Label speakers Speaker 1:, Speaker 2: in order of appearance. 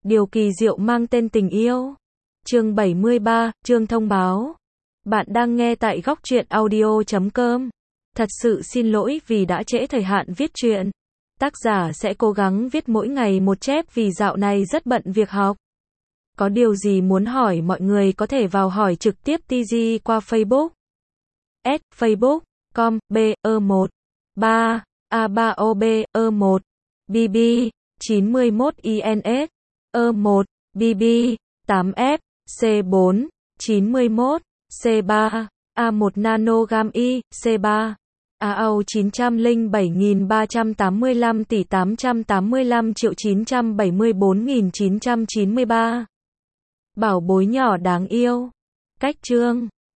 Speaker 1: Điều kỳ diệu mang tên tình yêu. Chương 73, chương thông báo. Bạn đang nghe tại góc truyện audio.com. Thật sự xin lỗi vì đã trễ thời hạn viết truyện. Tác giả sẽ cố gắng viết mỗi ngày một chép vì dạo này rất bận việc học. Có điều gì muốn hỏi mọi người có thể vào hỏi trực tiếp TG qua Facebook. Facebook.com BE1 3 A3OB E1 BB 91 INS E1 BB 8F C4 91 C3 A1 nanogam I C3 AAU 907.385 tỷ 885.974.993. Bảo bối nhỏ đáng yêu. Cách chương